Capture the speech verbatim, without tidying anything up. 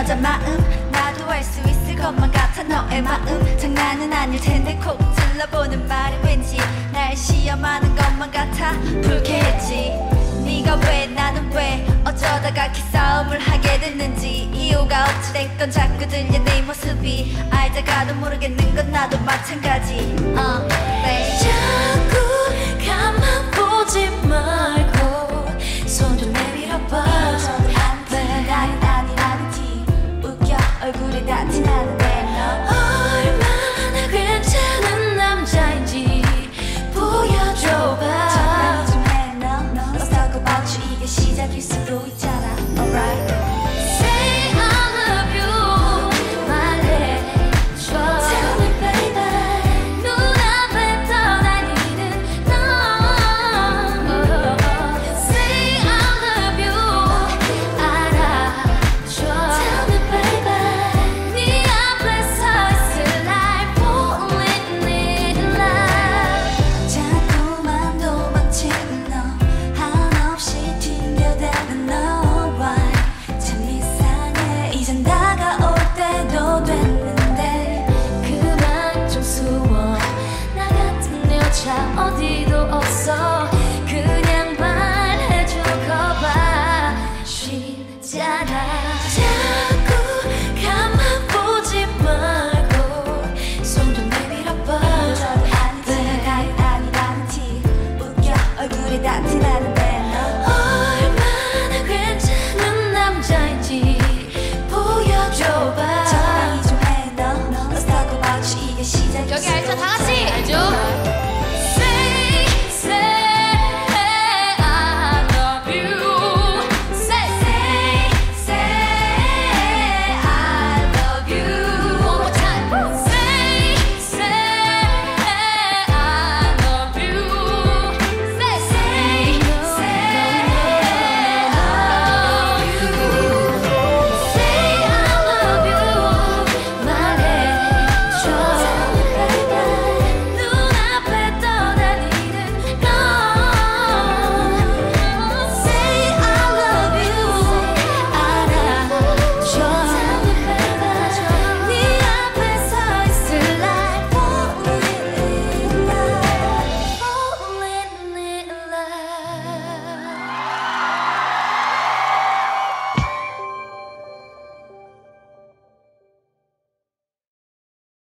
여자 마음 나도 알 수 있을 것만 같아. 너의 마음 장난은 아닐 텐데 콕 찔러보는 말이 왠지 날 시험하는 것만 같아. 불쾌했지. 네가 왜 나는 왜 어쩌다가 기싸움을 하게 됐는지 이유가 어찌됐건 자꾸 들려 네 모습이. 알다가도 모르겠는 건 나도 마찬가지. uh.